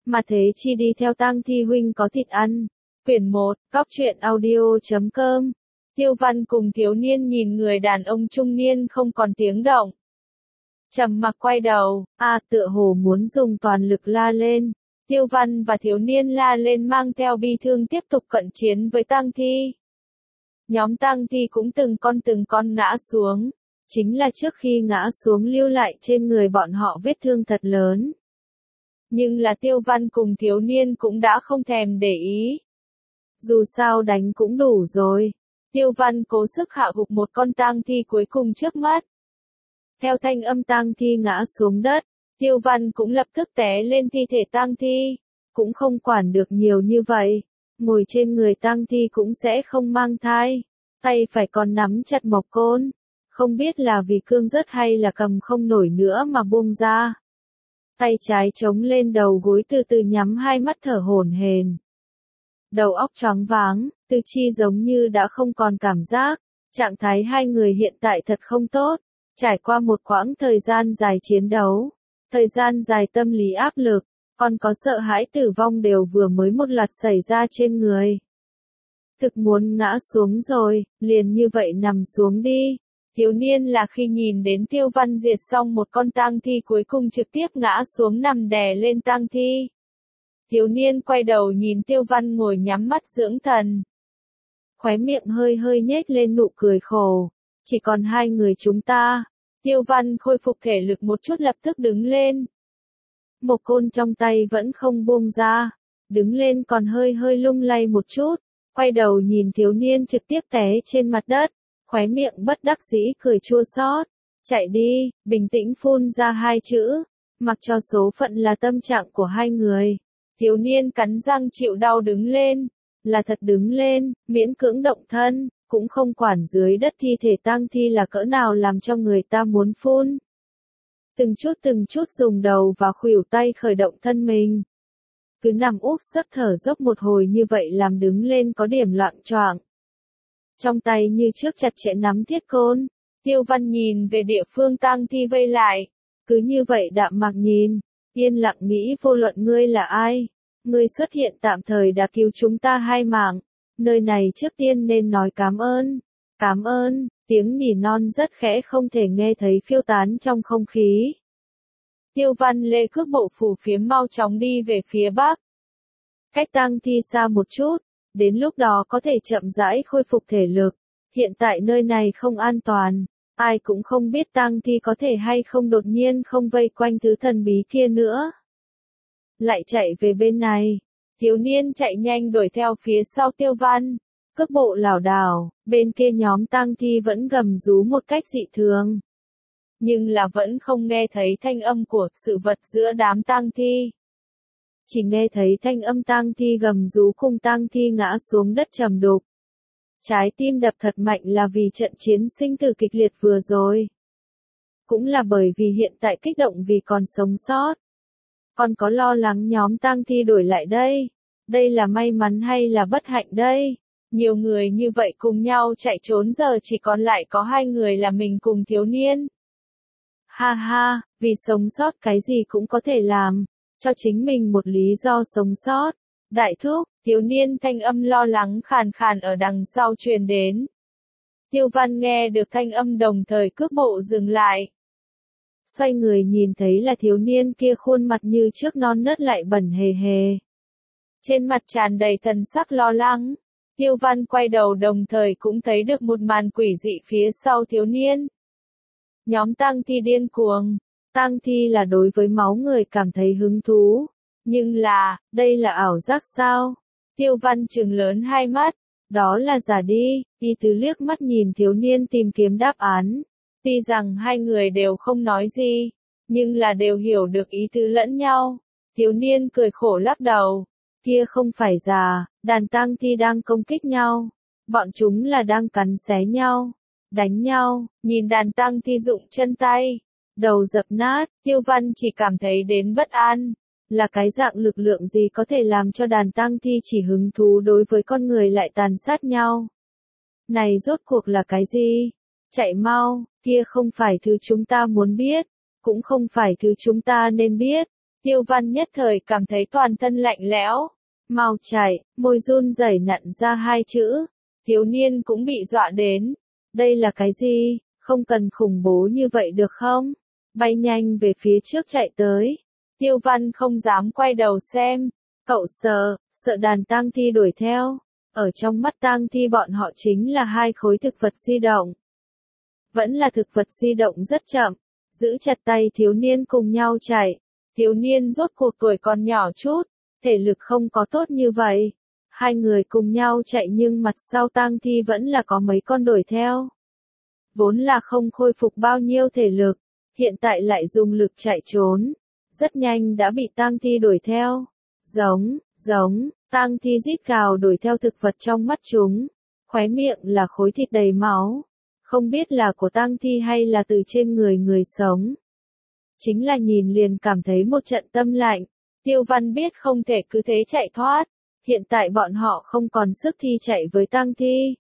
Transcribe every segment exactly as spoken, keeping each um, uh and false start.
mà thế chi đi theo tang thi huynh có thịt ăn. Quyển một, Cóc truyện audio chấm com. Tiêu Văn cùng thiếu niên nhìn người đàn ông trung niên không còn tiếng động. Trầm mặc quay đầu, a tựa hồ muốn dùng toàn lực la lên. Tiêu Văn và thiếu niên la lên mang theo bi thương tiếp tục cận chiến với tang thi. Nhóm tang thi cũng từng con từng con ngã xuống. Chính là trước khi ngã xuống lưu lại trên người bọn họ vết thương thật lớn. Nhưng là Tiêu Văn cùng thiếu niên cũng đã không thèm để ý. Dù sao đánh cũng đủ rồi. Tiêu Văn cố sức hạ gục một con tang thi cuối cùng trước mắt. Theo thanh âm tang thi ngã xuống đất, Tiêu Văn cũng lập tức té lên thi thể tang thi. Cũng không quản được nhiều như vậy. Ngồi trên người tang thi cũng sẽ không mang thai. Tay phải còn nắm chặt mộc côn. Không biết là vì cương rớt hay là cầm không nổi nữa mà buông ra. Tay trái chống lên đầu gối từ từ nhắm hai mắt thở hổn hển. Đầu óc choáng váng, tư chi giống như đã không còn cảm giác. Trạng thái hai người hiện tại thật không tốt. Trải qua một quãng thời gian dài chiến đấu. Thời gian dài tâm lý áp lực. Còn có sợ hãi tử vong đều vừa mới một loạt xảy ra trên người. Thực muốn ngã xuống rồi, liền như vậy nằm xuống đi. Thiếu niên là khi nhìn đến Tiêu Văn diệt xong một con tang thi cuối cùng trực tiếp ngã xuống nằm đè lên tang thi. Thiếu niên quay đầu nhìn Tiêu Văn ngồi nhắm mắt dưỡng thần. Khóe miệng hơi hơi nhếch lên nụ cười khổ. Chỉ còn hai người chúng ta. Tiêu Văn khôi phục thể lực một chút lập tức đứng lên. Một côn trong tay vẫn không buông ra. Đứng lên còn hơi hơi lung lay một chút. Quay đầu nhìn thiếu niên trực tiếp té trên mặt đất. Khóe miệng bất đắc dĩ cười chua xót. Chạy đi, bình tĩnh phun ra hai chữ. Mặc cho số phận là tâm trạng của hai người. Thiếu niên cắn răng chịu đau đứng lên. Là thật đứng lên, miễn cưỡng động thân. Cũng không quản dưới đất thi thể tang thi là cỡ nào làm cho người ta muốn phun. Từng chút từng chút dùng đầu và khuỷu tay khởi động thân mình. Cứ nằm úp sấp thở dốc một hồi như vậy làm đứng lên có điểm loạng choạng. Trong tay như trước chặt chẽ nắm thiết côn. Tiêu Văn nhìn về địa phương tang thi vây lại. Cứ như vậy đạm mạc nhìn. Yên lặng nghĩ vô luận ngươi là ai. Ngươi xuất hiện tạm thời đã cứu chúng ta hai mạng. Nơi này trước tiên nên nói cảm ơn. Cảm ơn. Tiếng nỉ non rất khẽ không thể nghe thấy phiêu tán trong không khí. Tiêu Văn lê cước bộ phủ phiếm mau chóng đi về phía bắc. Cách tang thi xa một chút. Đến lúc đó có thể chậm rãi khôi phục thể lực. Hiện tại nơi này không an toàn. Ai cũng không biết tang thi có thể hay không đột nhiên không vây quanh thứ thần bí kia nữa. Lại chạy về bên này. Thiếu niên chạy nhanh đuổi theo phía sau Tiêu Văn. Cước bộ lảo đảo, bên kia nhóm tang thi vẫn gầm rú một cách dị thường. Nhưng là vẫn không nghe thấy thanh âm của sự vật giữa đám tang thi. Chỉ nghe thấy thanh âm tang thi gầm rú cùng tang thi ngã xuống đất trầm đục. Trái tim đập thật mạnh là vì trận chiến sinh tử kịch liệt vừa rồi. Cũng là bởi vì hiện tại kích động vì còn sống sót. Còn có lo lắng nhóm tang thi đuổi lại đây. Đây là may mắn hay là bất hạnh đây? Nhiều người như vậy cùng nhau chạy trốn giờ chỉ còn lại có hai người là mình cùng thiếu niên. Ha ha, vì sống sót cái gì cũng có thể làm. Cho chính mình một lý do sống sót. Đại thúc, thiếu niên thanh âm lo lắng khàn khàn ở đằng sau truyền đến. Tiêu Văn nghe được thanh âm đồng thời cước bộ dừng lại. Xoay người nhìn thấy là thiếu niên kia khuôn mặt như trước non nớt lại bẩn hề hề. Trên mặt tràn đầy thần sắc lo lắng. Tiêu Văn quay đầu đồng thời cũng thấy được một màn quỷ dị phía sau thiếu niên. Nhóm tang thi điên cuồng. Tang thi là đối với máu người cảm thấy hứng thú. Nhưng là, đây là ảo giác sao? Tiêu Văn trừng lớn hai mắt. Đó là giả đi. Y Tứ liếc mắt nhìn thiếu niên tìm kiếm đáp án. Tuy rằng hai người đều không nói gì. Nhưng là đều hiểu được ý tứ lẫn nhau. Thiếu niên cười khổ lắc đầu. Kia không phải giả, đàn tang thi đang công kích nhau. Bọn chúng là đang cắn xé nhau. Đánh nhau, nhìn đàn tang thi dụng chân tay. Đầu dập nát, Tiêu Văn chỉ cảm thấy đến bất an. Là cái dạng lực lượng gì có thể làm cho đàn tang thi chỉ hứng thú đối với con người lại tàn sát nhau? Này rốt cuộc là cái gì? Chạy mau, kia không phải thứ chúng ta muốn biết. Cũng không phải thứ chúng ta nên biết. Tiêu Văn nhất thời cảm thấy toàn thân lạnh lẽo. Mau chạy, môi run rẩy nặn ra hai chữ. Thiếu niên cũng bị dọa đến. Đây là cái gì, không cần khủng bố như vậy được không? Bay nhanh về phía trước chạy tới. Tiêu Văn không dám quay đầu xem. Cậu sợ, sợ đàn tang thi đuổi theo. Ở trong mắt tang thi bọn họ chính là hai khối thực vật di động. Vẫn là thực vật di động rất chậm. Giữ chặt tay thiếu niên cùng nhau chạy. Thiếu niên rốt cuộc tuổi còn nhỏ chút. Thể lực không có tốt như vậy. Hai người cùng nhau chạy nhưng mặt sau tang thi vẫn là có mấy con đuổi theo. Vốn là không khôi phục bao nhiêu thể lực. Hiện tại lại dùng lực chạy trốn. Rất nhanh đã bị tang thi đuổi theo. Giống, giống, tang thi rít gào đuổi theo thực vật trong mắt chúng. Khóe miệng là khối thịt đầy máu. Không biết là của tang thi hay là từ trên người người sống. Chính là nhìn liền cảm thấy một trận tâm lạnh. Tiêu Văn biết không thể cứ thế chạy thoát. Hiện tại bọn họ không còn sức thi chạy với tang thi.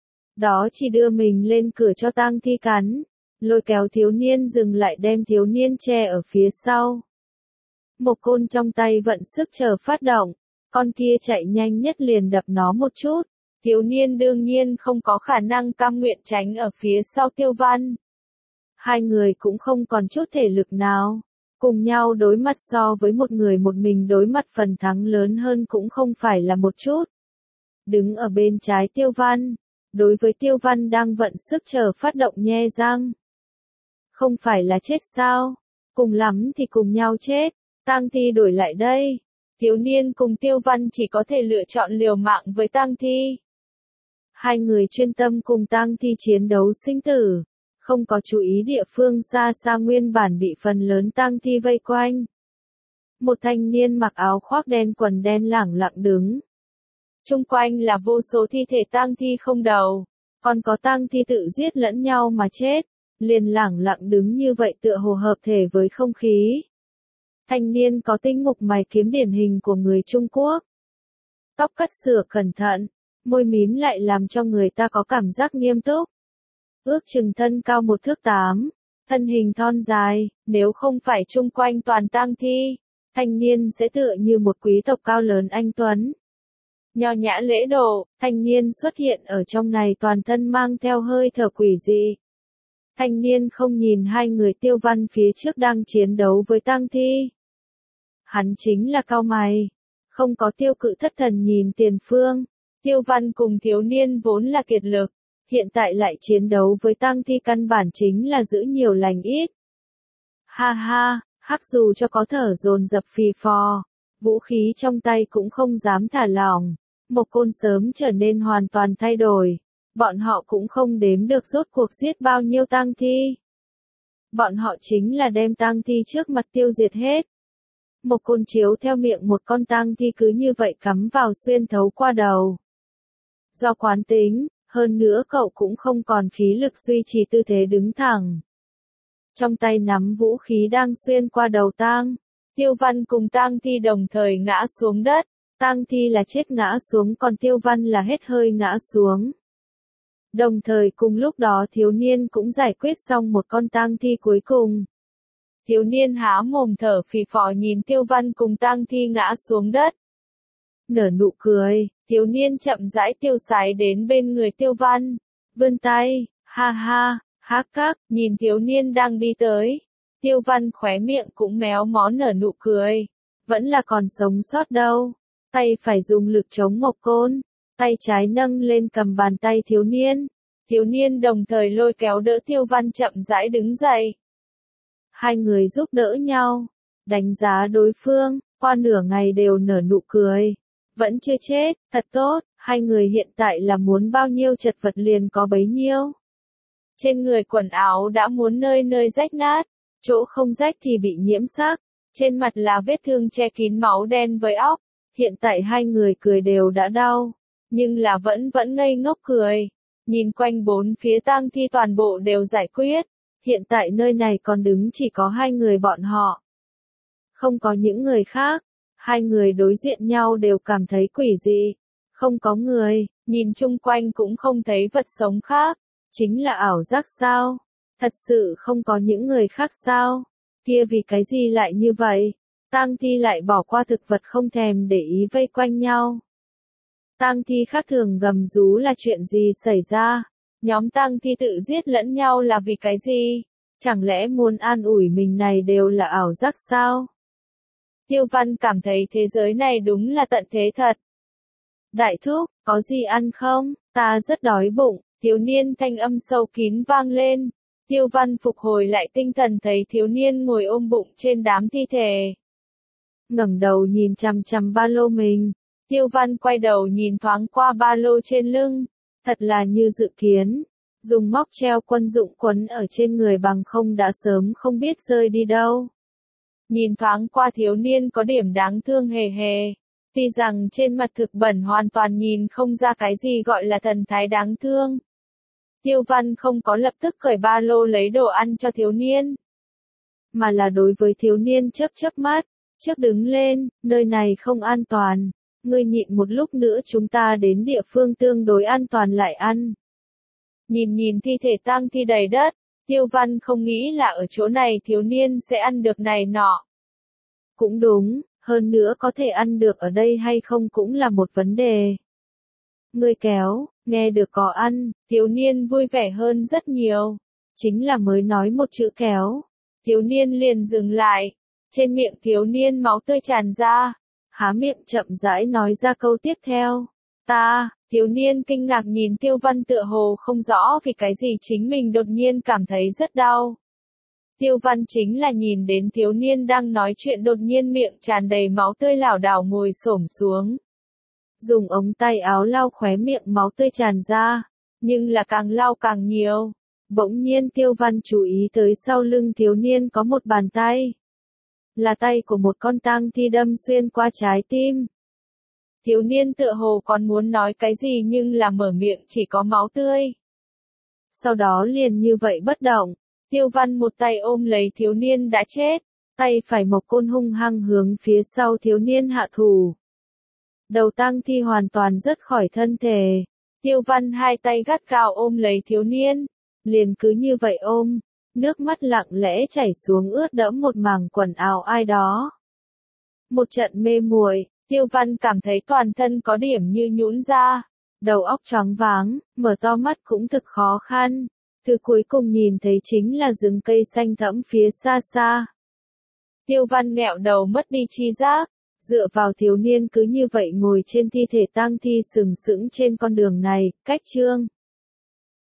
Đó chỉ đưa mình lên cửa cho tang thi cắn. Lôi kéo thiếu niên dừng lại đem thiếu niên che ở phía sau. Một côn trong tay vận sức chờ phát động. Con kia chạy nhanh nhất liền đập nó một chút. Thiếu niên đương nhiên không có khả năng cam nguyện tránh ở phía sau Tiêu Văn. Hai người cũng không còn chút thể lực nào. Cùng nhau đối mặt so với một người một mình đối mặt phần thắng lớn hơn cũng không phải là một chút. Đứng ở bên trái Tiêu Văn. Đối với Tiêu Văn đang vận sức chờ phát động nhe răng. Không phải là chết sao? Cùng lắm thì cùng nhau chết. Tang thi đổi lại đây. Thiếu niên cùng Tiêu Văn chỉ có thể lựa chọn liều mạng với tang thi. Hai người chuyên tâm cùng tang thi chiến đấu sinh tử. Không có chú ý địa phương xa xa nguyên bản bị phần lớn tang thi vây quanh. Một thanh niên mặc áo khoác đen quần đen lẳng lặng đứng. Chung quanh là vô số thi thể tang thi không đầu. Còn có tang thi tự giết lẫn nhau mà chết. Liền lẳng lặng đứng như vậy tựa hồ hợp thể với không khí. Thanh niên có tinh mục mày kiếm điển hình của người Trung Quốc. Tóc cắt sửa cẩn thận, môi mím lại làm cho người ta có cảm giác nghiêm túc. Ước chừng thân cao một thước tám, thân hình thon dài, nếu không phải chung quanh toàn tang thi, thanh niên sẽ tựa như một quý tộc cao lớn anh tuấn. Nho nhã lễ độ, thanh niên xuất hiện ở trong này toàn thân mang theo hơi thở quỷ dị. Thanh niên không nhìn hai người Tiêu Văn phía trước đang chiến đấu với tang thi. Hắn chính là cau mày. Không có tiêu cự thất thần nhìn tiền phương. Tiêu Văn cùng thiếu niên vốn là kiệt lực. Hiện tại lại chiến đấu với tang thi căn bản chính là giữ nhiều lành ít. Ha ha, hắc dù cho có thở dồn dập phì phò. Vũ khí trong tay cũng không dám thả lỏng. Một côn sớm trở nên hoàn toàn thay đổi. Bọn họ cũng không đếm được rốt cuộc giết bao nhiêu tang thi. Bọn họ chính là đem tang thi trước mặt tiêu diệt hết. Một côn chiếu theo miệng một con tang thi cứ như vậy cắm vào xuyên thấu qua đầu. Do quán tính, hơn nữa cậu cũng không còn khí lực duy trì tư thế đứng thẳng. Trong tay nắm vũ khí đang xuyên qua đầu tang. Tiêu Văn cùng tang thi đồng thời ngã xuống đất. Tang thi là chết ngã xuống còn Tiêu Văn là hết hơi ngã xuống. Đồng thời cùng lúc đó thiếu niên cũng giải quyết xong một con tang thi cuối cùng. Thiếu niên há mồm thở phì phò nhìn Tiêu Văn cùng tang thi ngã xuống đất. Nở nụ cười, thiếu niên chậm rãi tiêu sái đến bên người Tiêu Văn. Vươn tay, ha ha, hắc hắc, nhìn thiếu niên đang đi tới. Tiêu Văn khóe miệng cũng méo mó nở nụ cười. Vẫn là còn sống sót đâu. Tay phải dùng lực chống một côn. Tay trái nâng lên cầm bàn tay thiếu niên. Thiếu niên đồng thời lôi kéo đỡ Tiêu Văn chậm rãi đứng dậy. Hai người giúp đỡ nhau. Đánh giá đối phương, qua nửa ngày đều nở nụ cười. Vẫn chưa chết, thật tốt, hai người hiện tại là muốn bao nhiêu chật vật liền có bấy nhiêu. Trên người quần áo đã muốn nơi nơi rách nát, chỗ không rách thì bị nhiễm sắc, trên mặt là vết thương che kín máu đen với óc. Hiện tại hai người cười đều đã đau, nhưng là vẫn vẫn ngây ngốc cười. Nhìn quanh bốn phía tang thi toàn bộ đều giải quyết, hiện tại nơi này còn đứng chỉ có hai người bọn họ. Không có những người khác, hai người đối diện nhau đều cảm thấy quỷ dị. Không có người, nhìn chung quanh cũng không thấy vật sống khác, chính là ảo giác sao? Thật sự không có những người khác sao? Kia vì cái gì lại như vậy? tang thi lại bỏ qua thực vật không thèm để ý vây quanh nhau. Tang thi khác thường gầm rú là chuyện gì xảy ra? Nhóm tang thi tự giết lẫn nhau là vì cái gì? Chẳng lẽ muốn an ủi mình này đều là ảo giác sao? Tiêu Văn cảm thấy thế giới này đúng là tận thế thật. Đại thúc, có gì ăn không? Ta rất đói bụng, thiếu niên thanh âm sâu kín vang lên. Tiêu Văn phục hồi lại tinh thần thấy thiếu niên ngồi ôm bụng trên đám thi thể. Ngẩng đầu nhìn chằm chằm ba lô mình. Tiêu Văn quay đầu nhìn thoáng qua ba lô trên lưng. Thật là như dự kiến. Dùng móc treo quân dụng quấn ở trên người bằng không đã sớm không biết rơi đi đâu. Nhìn thoáng qua thiếu niên có điểm đáng thương hề hề. Tuy rằng trên mặt thực bẩn hoàn toàn nhìn không ra cái gì gọi là thần thái đáng thương. Tiêu Văn không có lập tức cởi ba lô lấy đồ ăn cho thiếu niên. Mà là đối với thiếu niên chớp chớp mắt. Trước đứng lên, nơi này không an toàn. Ngươi nhịn một lúc nữa chúng ta đến địa phương tương đối an toàn lại ăn. Nhìn nhìn thi thể tang thi đầy đất, Tiêu Văn không nghĩ là ở chỗ này thiếu niên sẽ ăn được này nọ. Cũng đúng, hơn nữa có thể ăn được ở đây hay không cũng là một vấn đề. Ngươi kéo, nghe được có ăn, thiếu niên vui vẻ hơn rất nhiều. Chính là mới nói một chữ kéo. Thiếu niên liền dừng lại. Trên miệng thiếu niên máu tươi tràn ra. Há miệng chậm rãi nói ra câu tiếp theo. Ta, thiếu niên kinh ngạc nhìn Tiêu Văn tựa hồ không rõ vì cái gì chính mình đột nhiên cảm thấy rất đau. Tiêu Văn chính là nhìn đến thiếu niên đang nói chuyện đột nhiên miệng tràn đầy máu tươi lảo đảo ngồi xổm xuống. Dùng ống tay áo lau khóe miệng máu tươi tràn ra, nhưng là càng lau càng nhiều. Bỗng nhiên Tiêu Văn chú ý tới sau lưng thiếu niên có một bàn tay. Là tay của một con tang thi đâm xuyên qua trái tim. Thiếu niên tựa hồ còn muốn nói cái gì nhưng là mở miệng chỉ có máu tươi. Sau đó liền như vậy bất động, Tiêu Văn một tay ôm lấy thiếu niên đã chết, tay phải mộc côn hung hăng hướng phía sau thiếu niên hạ thủ. Đầu tang thi hoàn toàn rớt khỏi thân thể. Tiêu Văn hai tay gắt gao ôm lấy thiếu niên, liền cứ như vậy ôm, nước mắt lặng lẽ chảy xuống ướt đẫm một mảng quần áo ai đó. Một trận mê muội, Tiêu Văn cảm thấy toàn thân có điểm như nhũn ra, đầu óc choáng váng, mở to mắt cũng thực khó khăn. Thứ cuối cùng nhìn thấy chính là rừng cây xanh thẫm phía xa xa. Tiêu Văn nghẹo đầu mất đi tri giác, dựa vào thiếu niên cứ như vậy ngồi trên thi thể tang thi sừng sững trên con đường này, cách chương.